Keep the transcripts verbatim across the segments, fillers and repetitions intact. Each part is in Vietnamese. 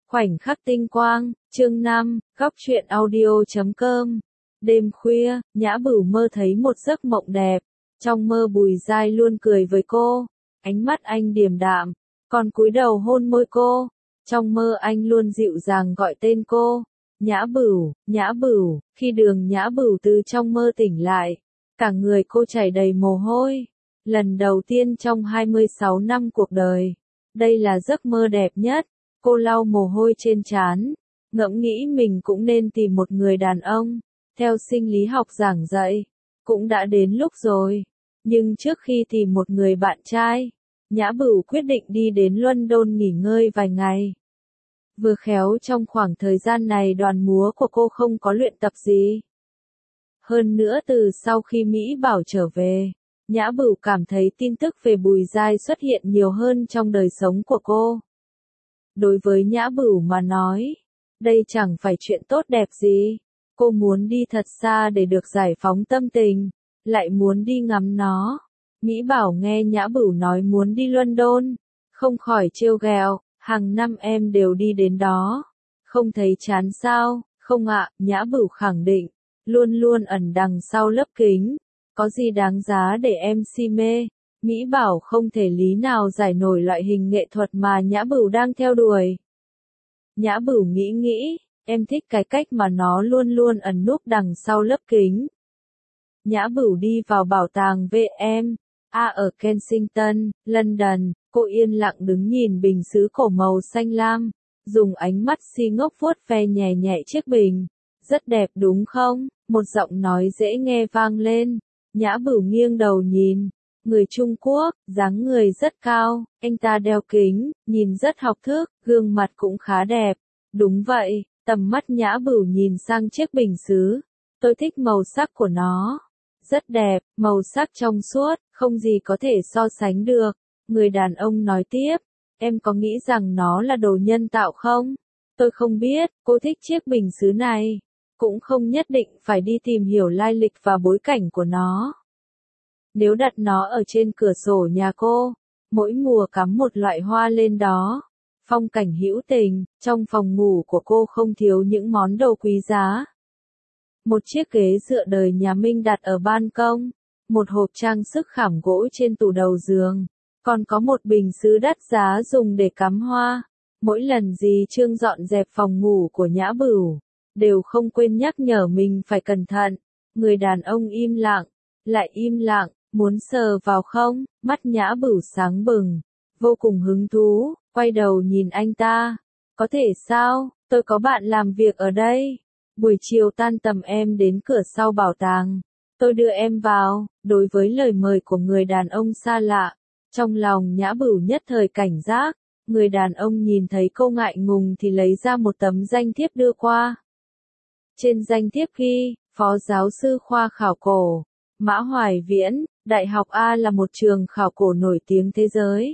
Khoảnh khắc tinh quang, chương năm, góc truyện audio chấm com. Đêm khuya, Nhã Bửu mơ thấy một giấc mộng đẹp. Trong mơ Bùi Giai luôn cười với cô. Ánh mắt anh điềm đạm, còn cúi đầu hôn môi cô. Trong mơ anh luôn dịu dàng gọi tên cô. Nhã Bửu, Nhã Bửu. Khi Đường Nhã Bửu từ trong mơ tỉnh lại, cả người cô chảy đầy mồ hôi. Lần đầu tiên trong hai mươi sáu năm cuộc đời, đây là giấc mơ đẹp nhất. Cô lau mồ hôi trên trán, ngẫm nghĩ mình cũng nên tìm một người đàn ông. Theo sinh lý học giảng dạy, cũng đã đến lúc rồi. Nhưng trước khi tìm một người bạn trai, Nhã Bửu quyết định đi đến London nghỉ ngơi vài ngày. Vừa khéo trong khoảng thời gian này đoàn múa của cô không có luyện tập gì. Hơn nữa từ sau khi Mỹ Bảo trở về, Nhã Bửu cảm thấy tin tức về Bùi Giai xuất hiện nhiều hơn trong đời sống của cô. Đối với Nhã Bửu mà nói, đây chẳng phải chuyện tốt đẹp gì. Cô muốn đi thật xa để được giải phóng tâm tình, lại muốn đi ngắm nó. Mỹ Bảo nghe Nhã Bửu nói muốn đi London, không khỏi trêu ghẹo, hàng năm em đều đi đến đó. Không thấy chán sao? Không ạ, Nhã Bửu khẳng định, luôn luôn ẩn đằng sau lớp kính. Có gì đáng giá để em si mê? Mỹ Bảo không thể lý nào giải nổi loại hình nghệ thuật mà Nhã Bửu đang theo đuổi. Nhã Bửu nghĩ nghĩ, em thích cái cách mà nó luôn luôn ẩn núp đằng sau lớp kính. Nhã Bửu đi vào bảo tàng vê em a ở Kensington, London, cô yên lặng đứng nhìn bình sứ cổ màu xanh lam, dùng ánh mắt si ngốc vuốt ve nhẹ nhẹ chiếc bình. Rất đẹp đúng không? Một giọng nói dễ nghe vang lên. Nhã Bửu nghiêng đầu nhìn. Người Trung Quốc, dáng người rất cao, anh ta đeo kính, nhìn rất học thức, gương mặt cũng khá đẹp. Đúng vậy, tầm mắt Nhã Bửu nhìn sang chiếc bình sứ. Tôi thích màu sắc của nó. Rất đẹp, màu sắc trong suốt, không gì có thể so sánh được. Người đàn ông nói tiếp, em có nghĩ rằng nó là đồ nhân tạo không? Tôi không biết, cô thích chiếc bình sứ này. Cũng không nhất định phải đi tìm hiểu lai lịch và bối cảnh của nó. Nếu đặt nó ở trên cửa sổ nhà cô, mỗi mùa cắm một loại hoa lên đó, phong cảnh hữu tình, trong phòng ngủ của cô không thiếu những món đồ quý giá. Một chiếc ghế dựa đời nhà Minh đặt ở ban công, một hộp trang sức khảm gỗ trên tủ đầu giường, còn có một bình sứ đắt giá dùng để cắm hoa. Mỗi lần dì Trương dọn dẹp phòng ngủ của Nhã Bửu, đều không quên nhắc nhở mình phải cẩn thận. Người đàn ông im lặng, lại im lặng. Muốn sờ vào không? Mắt Nhã Bửu sáng bừng, vô cùng hứng thú, quay đầu nhìn anh ta. Có thể sao? Tôi có bạn làm việc ở đây. Buổi chiều tan tầm em đến cửa sau bảo tàng. Tôi đưa em vào. Đối với lời mời của người đàn ông xa lạ, trong lòng Nhã Bửu nhất thời cảnh giác. Người đàn ông nhìn thấy cô ngại ngùng thì lấy ra một tấm danh thiếp đưa qua. Trên danh thiếp ghi, Phó giáo sư khoa khảo cổ, Mã Hoài Viễn, Đại học A là một trường khảo cổ nổi tiếng thế giới.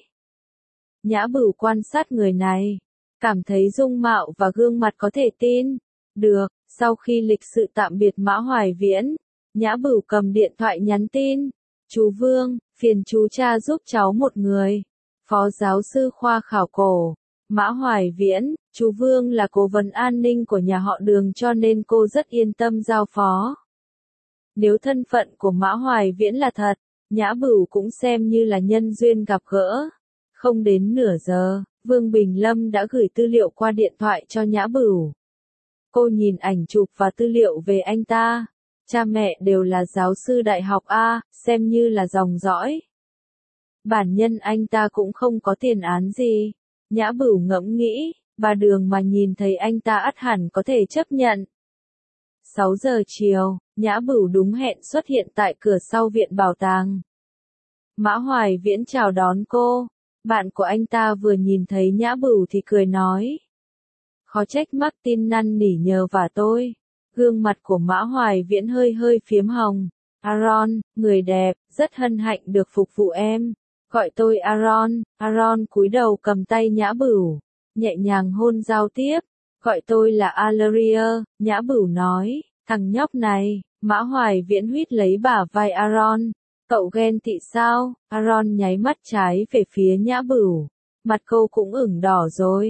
Nhã Bửu quan sát người này, cảm thấy dung mạo và gương mặt có thể tin được. Sau khi lịch sự tạm biệt Mã Hoài Viễn, Nhã Bửu cầm điện thoại nhắn tin. Chú Vương, phiền chú cha giúp cháu một người. Phó giáo sư khoa khảo cổ, Mã Hoài Viễn, chú Vương là cố vấn an ninh của nhà họ Đường cho nên cô rất yên tâm giao phó. Nếu thân phận của Mã Hoài Viễn là thật, Nhã Bửu cũng xem như là nhân duyên gặp gỡ. Không đến nửa giờ, Vương Bình Lâm đã gửi tư liệu qua điện thoại cho Nhã Bửu. Cô nhìn ảnh chụp và tư liệu về anh ta. Cha mẹ đều là giáo sư đại học A, xem như là dòng dõi. Bản nhân anh ta cũng không có tiền án gì. Nhã Bửu ngẫm nghĩ, bà Đường mà nhìn thấy anh ta ắt hẳn có thể chấp nhận. sáu giờ chiều, Nhã Bửu đúng hẹn xuất hiện tại cửa sau viện bảo tàng. Mã Hoài Viễn chào đón cô. Bạn của anh ta vừa nhìn thấy Nhã Bửu thì cười nói. Khó trách Martin năn nỉ nhờ vả tôi. Gương mặt của Mã Hoài Viễn hơi hơi phiếm hồng. Aaron, người đẹp, rất hân hạnh được phục vụ em. Gọi tôi Aaron. Aaron cúi đầu cầm tay Nhã Bửu, nhẹ nhàng hôn giao tiếp. Gọi tôi là Alaria, Nhã Bửu nói. Thằng nhóc này. Mã Hoài Viễn huýt lấy bả vai Aaron. Cậu ghen tị sao? Aaron nháy mắt trái về phía Nhã Bửu. Mặt cô cũng ửng đỏ rồi.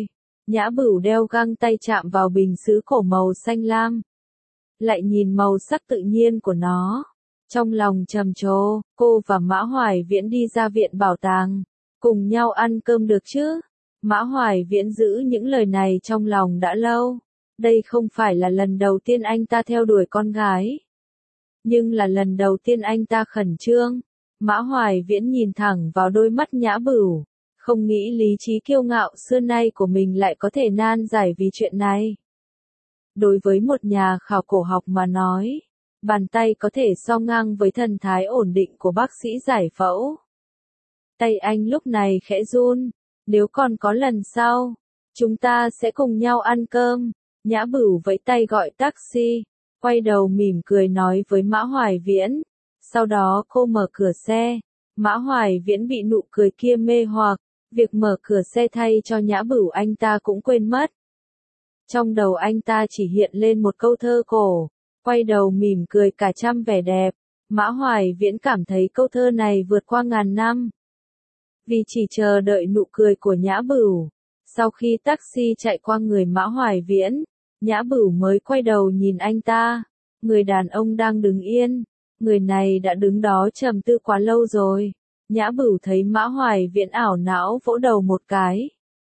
Nhã Bửu đeo găng tay chạm vào bình sứ cổ màu xanh lam. Lại nhìn màu sắc tự nhiên của nó. Trong lòng trầm trồ, cô và Mã Hoài Viễn đi ra viện bảo tàng. Cùng nhau ăn cơm được chứ? Mã Hoài Viễn giữ những lời này trong lòng đã lâu. Đây không phải là lần đầu tiên anh ta theo đuổi con gái. Nhưng là lần đầu tiên anh ta khẩn trương. Mã Hoài Viễn nhìn thẳng vào đôi mắt Nhã Bửu. Không nghĩ lý trí kiêu ngạo xưa nay của mình lại có thể nan giải vì chuyện này. Đối với một nhà khảo cổ học mà nói, bàn tay có thể so ngang với thần thái ổn định của bác sĩ giải phẫu. Tay anh lúc này khẽ run, nếu còn có lần sau, chúng ta sẽ cùng nhau ăn cơm. Nhã Bửu vẫy tay gọi taxi, quay đầu mỉm cười nói với Mã Hoài Viễn. Sau đó cô mở cửa xe, Mã Hoài Viễn bị nụ cười kia mê hoặc, việc mở cửa xe thay cho Nhã Bửu anh ta cũng quên mất. Trong đầu anh ta chỉ hiện lên một câu thơ cổ, quay đầu mỉm cười cả trăm vẻ đẹp. Mã Hoài Viễn cảm thấy câu thơ này vượt qua ngàn năm. Vì chỉ chờ đợi nụ cười của Nhã Bửu, sau khi taxi chạy qua người Mã Hoài Viễn, Nhã Bửu mới quay đầu nhìn anh ta. Người đàn ông đang đứng yên, người này đã đứng đó trầm tư quá lâu rồi. Nhã Bửu thấy Mã Hoài Viễn ảo não vỗ đầu một cái.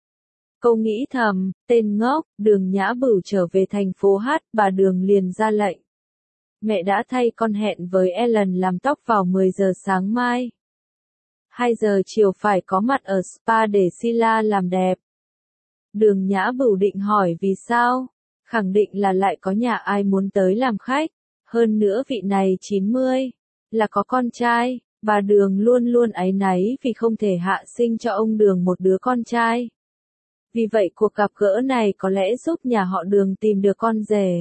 Cô nghĩ thầm, tên ngốc. Đường Nhã Bửu trở về thành phố Hát, bà Đường liền ra lệnh. Mẹ đã thay con hẹn với Ellen làm tóc vào mười giờ sáng mai. hai giờ chiều phải có mặt ở spa để Sila làm đẹp. Đường Nhã Bửu định hỏi vì sao, khẳng định là lại có nhà ai muốn tới làm khách. Hơn nữa vị này chín mươi, là có con trai. Bà Đường luôn luôn áy náy vì không thể hạ sinh cho ông Đường một đứa con trai. Vì vậy cuộc gặp gỡ này có lẽ giúp nhà họ Đường tìm được con rể.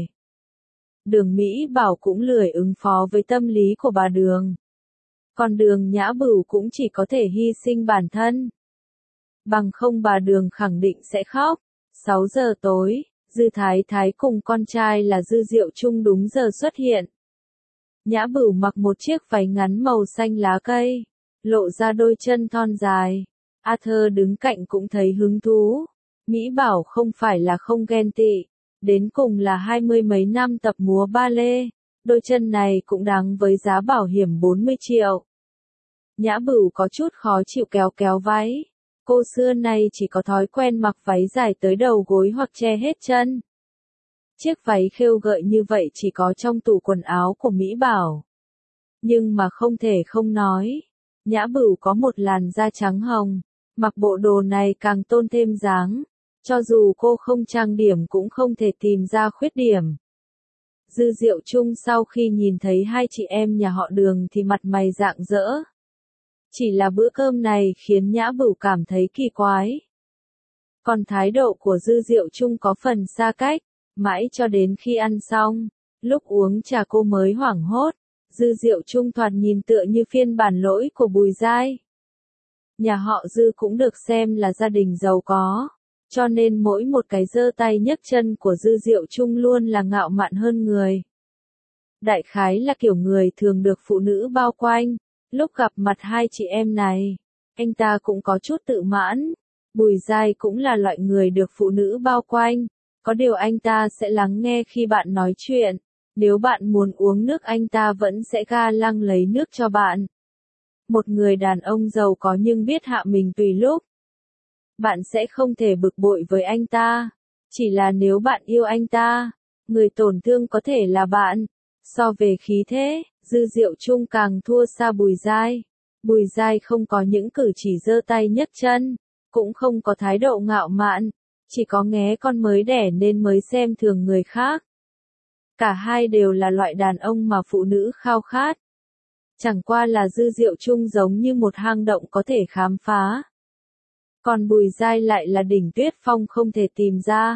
Đường Mỹ Bảo cũng lười ứng phó với tâm lý của bà Đường. Còn Đường Nhã Bửu cũng chỉ có thể hy sinh bản thân. Bằng không bà Đường khẳng định sẽ khóc. sáu giờ tối, Dư Thái Thái cùng con trai là Dư Diệu Trung đúng giờ xuất hiện. Nhã Bửu mặc một chiếc váy ngắn màu xanh lá cây, lộ ra đôi chân thon dài. Arthur đứng cạnh cũng thấy hứng thú. Mỹ Bảo không phải là không ghen tị, đến cùng là hai mươi mấy năm tập múa ba lê, đôi chân này cũng đáng với giá bảo hiểm bốn mươi triệu. Nhã Bửu có chút khó chịu kéo kéo váy. Cô xưa nay chỉ có thói quen mặc váy dài tới đầu gối hoặc che hết chân. Chiếc váy khêu gợi như vậy chỉ có trong tủ quần áo của Mỹ Bảo. Nhưng mà không thể không nói, Nhã Bửu có một làn da trắng hồng, mặc bộ đồ này càng tôn thêm dáng. Cho dù cô không trang điểm cũng không thể tìm ra khuyết điểm. Dư Diệu Trung sau khi nhìn thấy hai chị em nhà họ Đường thì mặt mày rạng rỡ. Chỉ là bữa cơm này khiến Nhã Bửu cảm thấy kỳ quái. Còn thái độ của Dư Diệu Trung có phần xa cách, mãi cho đến khi ăn xong, lúc uống trà cô mới hoảng hốt. Dư Diệu Trung thoạt nhìn tựa như phiên bản lỗi của Bùi Giai. Nhà họ Dư cũng được xem là gia đình giàu có, cho nên mỗi một cái giơ tay nhấc chân của Dư Diệu Trung luôn là ngạo mạn hơn người. Đại khái là kiểu người thường được phụ nữ bao quanh. Lúc gặp mặt hai chị em này, anh ta cũng có chút tự mãn. Bùi Giai cũng là loại người được phụ nữ bao quanh. Có điều anh ta sẽ lắng nghe khi bạn nói chuyện. Nếu bạn muốn uống nước anh ta vẫn sẽ ga lăng lấy nước cho bạn. Một người đàn ông giàu có nhưng biết hạ mình tùy lúc. Bạn sẽ không thể bực bội với anh ta. Chỉ là nếu bạn yêu anh ta, người tổn thương có thể là bạn. So về khí thế, Dư Diệu Trung càng thua xa Bùi Giai. Bùi Giai không có những cử chỉ giơ tay nhấc chân, cũng không có thái độ ngạo mạn, chỉ có nghé con mới đẻ nên mới xem thường người khác. Cả hai đều là loại đàn ông mà phụ nữ khao khát. Chẳng qua là Dư Diệu Trung giống như một hang động có thể khám phá. Còn Bùi Giai lại là đỉnh tuyết phong không thể tìm ra.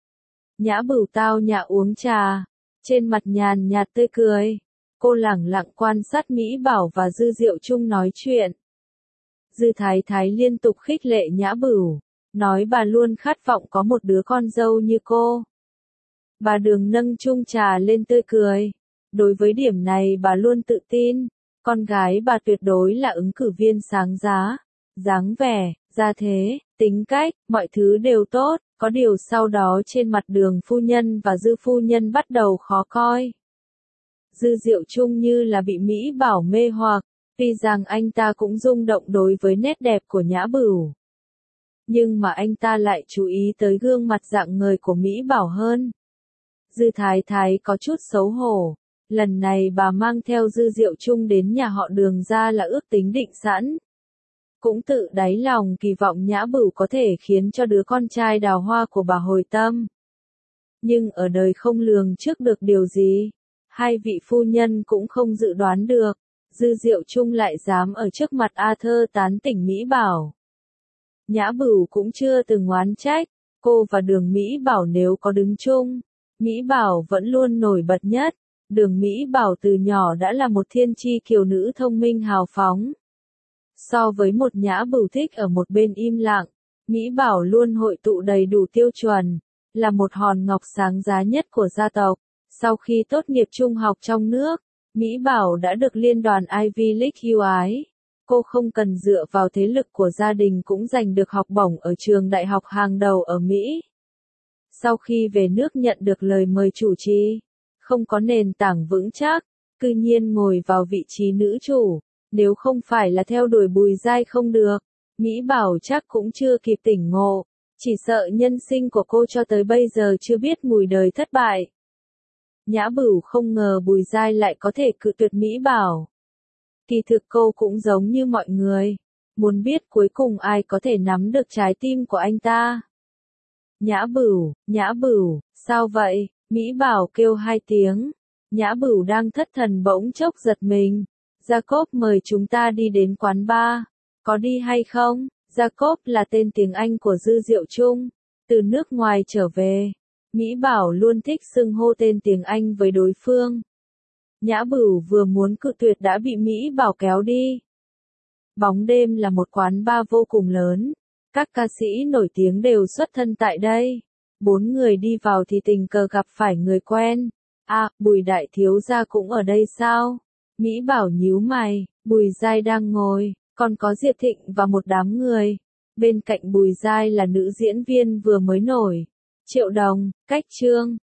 Nhã Bửu tao nhã uống trà, trên mặt nhàn nhạt tươi cười. Cô lẳng lặng quan sát Mỹ Bảo và Dư Diệu Trung nói chuyện. Dư Thái Thái liên tục khích lệ Nhã Bửu, nói bà luôn khát vọng có một đứa con dâu như cô. Bà Đường nâng chung trà lên tươi cười. Đối với điểm này bà luôn tự tin, con gái bà tuyệt đối là ứng cử viên sáng giá. Dáng vẻ, gia thế, tính cách, mọi thứ đều tốt, Có điều sau đó trên mặt Đường phu nhân và Dư phu nhân bắt đầu khó coi. Dư Diệu Trung như là bị Mỹ Bảo mê hoặc, tuy rằng anh ta cũng rung động đối với nét đẹp của Nhã Bửu. Nhưng mà anh ta lại chú ý tới gương mặt rạng ngời của Mỹ Bảo hơn. Dư Thái Thái có chút xấu hổ, lần này bà mang theo Dư Diệu Trung đến nhà họ Đường ra là ước tính định sẵn. Cũng tự đáy lòng kỳ vọng Nhã Bửu có thể khiến cho đứa con trai đào hoa của bà hồi tâm. Nhưng ở đời không lường trước được điều gì, hai vị phu nhân cũng không dự đoán được, Dư Diệu Trung lại dám ở trước mặt A Thơ tán tỉnh Mỹ Bảo. Nhã Bửu cũng chưa từng oán trách, cô và Đường Mỹ Bảo nếu có đứng chung, Mỹ Bảo vẫn luôn nổi bật nhất. Đường Mỹ Bảo từ nhỏ đã là một thiên chi kiều nữ thông minh hào phóng. So với một Nhã Bửu thích ở một bên im lặng, Mỹ Bảo luôn hội tụ đầy đủ tiêu chuẩn, là một hòn ngọc sáng giá nhất của gia tộc. Sau khi tốt nghiệp trung học trong nước, Mỹ Bảo đã được liên đoàn Ivy League ưu ái. Cô không cần dựa vào thế lực của gia đình cũng giành được học bổng ở trường đại học hàng đầu ở Mỹ. Sau khi về nước nhận được lời mời chủ trì, không có nền tảng vững chắc, cư nhiên ngồi vào vị trí nữ chủ, nếu không phải là theo đuổi Bùi Giai không được, Mỹ Bảo chắc cũng chưa kịp tỉnh ngộ, chỉ sợ nhân sinh của cô cho tới bây giờ chưa biết mùi đời thất bại. Nhã Bửu không ngờ Bùi Giai lại có thể cự tuyệt Mỹ Bảo. Kỳ thực cô cũng giống như mọi người, muốn biết cuối cùng ai có thể nắm được trái tim của anh ta. Nhã Bửu, Nhã Bửu, sao vậy? Mỹ Bảo kêu hai tiếng. Nhã Bửu đang thất thần bỗng chốc giật mình. Jacob mời chúng ta đi đến quán bar. Có đi hay không? Jacob là tên tiếng Anh của Dư Diệu Trung. Từ nước ngoài trở về, Mỹ Bảo luôn thích xưng hô tên tiếng Anh với đối phương. Nhã Bửu vừa muốn cự tuyệt đã bị Mỹ Bảo kéo đi. Bóng đêm là một quán bar vô cùng lớn. Các ca sĩ nổi tiếng đều xuất thân tại đây. Bốn người đi vào thì tình cờ gặp phải người quen. À, Bùi đại thiếu gia cũng ở đây sao? Mỹ Bảo nhíu mày, Bùi Giai đang ngồi, còn có Diệp Thịnh và một đám người. Bên cạnh Bùi Giai là nữ diễn viên vừa mới nổi. Triệu Đồng, Cách Trương,